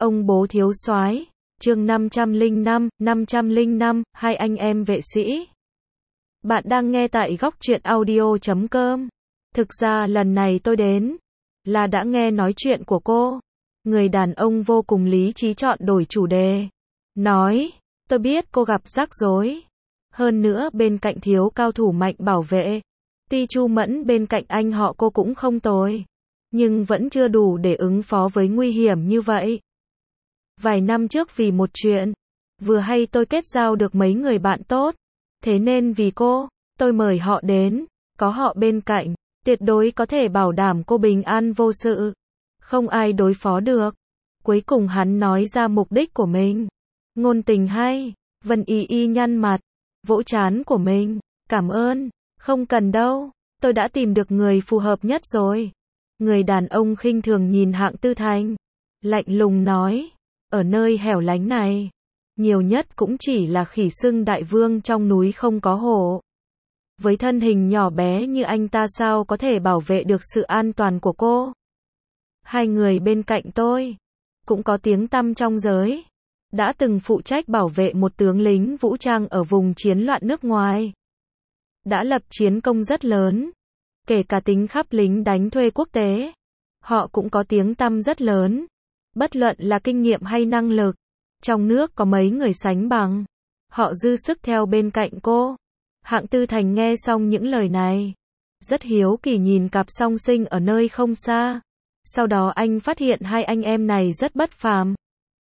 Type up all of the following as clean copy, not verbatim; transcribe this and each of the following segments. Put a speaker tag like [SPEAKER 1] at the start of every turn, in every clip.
[SPEAKER 1] Ông bố thiếu soái, chương 505, hai anh em vệ sĩ. Bạn đang nghe tại góc truyện audio.com. Thực ra lần này tôi đến, là đã nghe nói chuyện của cô. Người đàn ông vô cùng lý trí chọn đổi chủ đề. Nói, tôi biết cô gặp rắc rối. Hơn nữa bên cạnh thiếu cao thủ mạnh bảo vệ. Tuy Chu Mẫn bên cạnh anh họ cô cũng không tồi. Nhưng vẫn chưa đủ để ứng phó với nguy hiểm như vậy. Vài năm trước vì một chuyện, vừa hay tôi kết giao được mấy người bạn tốt. Thế nên vì cô, tôi mời họ đến, có họ bên cạnh, tuyệt đối có thể bảo đảm cô bình an vô sự. Không ai đối phó được. Cuối cùng hắn nói ra mục đích của mình. Ngôn tình hay, Vân Y Y nhăn mặt, vỗ trán của mình. Cảm ơn, không cần đâu, tôi đã tìm được người phù hợp nhất rồi. Người đàn ông khinh thường nhìn Hạng Tư Thành, lạnh lùng nói, ở nơi hẻo lánh này, nhiều nhất cũng chỉ là khỉ sưng đại vương trong núi không có hổ. Với thân hình nhỏ bé như anh ta sao có thể bảo vệ được sự an toàn của cô? Hai người bên cạnh tôi, cũng có tiếng tăm trong giới, đã từng phụ trách bảo vệ một tướng lính vũ trang ở vùng chiến loạn nước ngoài. Đã lập chiến công rất lớn, kể cả tính khắp lính đánh thuê quốc tế. Họ cũng có tiếng tăm rất lớn. Bất luận là kinh nghiệm hay năng lực, trong nước có mấy người sánh bằng. Họ dư sức theo bên cạnh cô. Hạng Tư Thành nghe xong những lời này, rất hiếu kỳ nhìn cặp song sinh ở nơi không xa. Sau đó anh phát hiện hai anh em này rất bất phàm.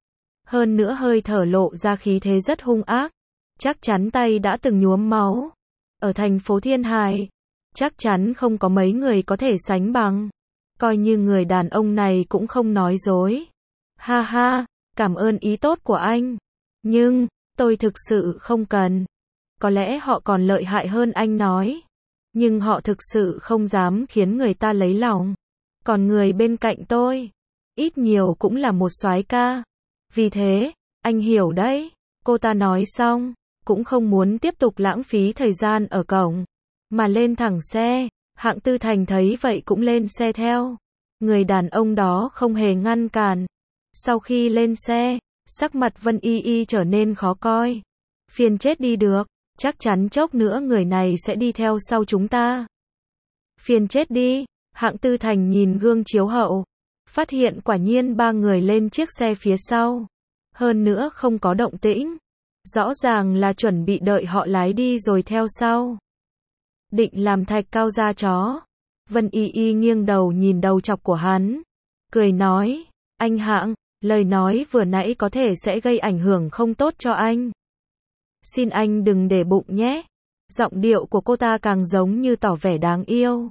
[SPEAKER 1] Hơn nữa hơi thở lộ ra khí thế rất hung ác. Chắc chắn tay đã từng nhuốm máu. Ở thành phố Thiên Hải, chắc chắn không có mấy người có thể sánh bằng. Coi như người đàn ông này cũng không nói dối. Ha ha, cảm ơn ý tốt của anh. Nhưng, tôi thực sự không cần. Có lẽ họ còn lợi hại hơn anh nói. Nhưng họ thực sự không dám khiến người ta lấy lòng. Còn người bên cạnh tôi, ít nhiều cũng là một soái ca. Vì thế, anh hiểu đấy. Cô ta nói xong, cũng không muốn tiếp tục lãng phí thời gian ở cổng, mà lên thẳng xe. Hạng Tư Thành thấy vậy cũng lên xe theo. Người đàn ông đó không hề ngăn cản. Sau khi lên xe, sắc mặt Vân Y Y trở nên khó coi. Phiền chết đi được, chắc chắn chốc nữa người này sẽ đi theo sau chúng ta. Phiền chết đi, Hạng Tư Thành nhìn gương chiếu hậu, phát hiện quả nhiên ba người lên chiếc xe phía sau. Hơn nữa không có động tĩnh. Rõ ràng là chuẩn bị đợi họ lái đi rồi theo sau. Định làm thạch cao da chó. Vân Y Y nghiêng đầu nhìn đầu chọc của hắn, cười nói, anh Hạng, lời nói vừa nãy có thể sẽ gây ảnh hưởng không tốt cho anh. Xin anh đừng để bụng nhé. Giọng điệu của cô ta càng giống như tỏ vẻ đáng yêu.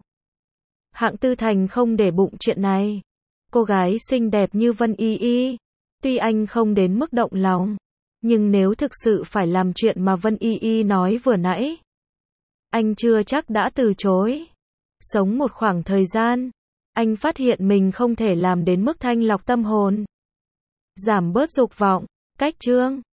[SPEAKER 1] Hạng Tư Thành không để bụng chuyện này. Cô gái xinh đẹp như Vân Y Y, tuy anh không đến mức động lòng, nhưng nếu thực sự phải làm chuyện mà Vân Y Y nói vừa nãy, anh chưa chắc đã từ chối. Sống một khoảng thời gian, anh phát hiện mình không thể làm đến mức thanh lọc tâm hồn, giảm bớt dục vọng. Cách chương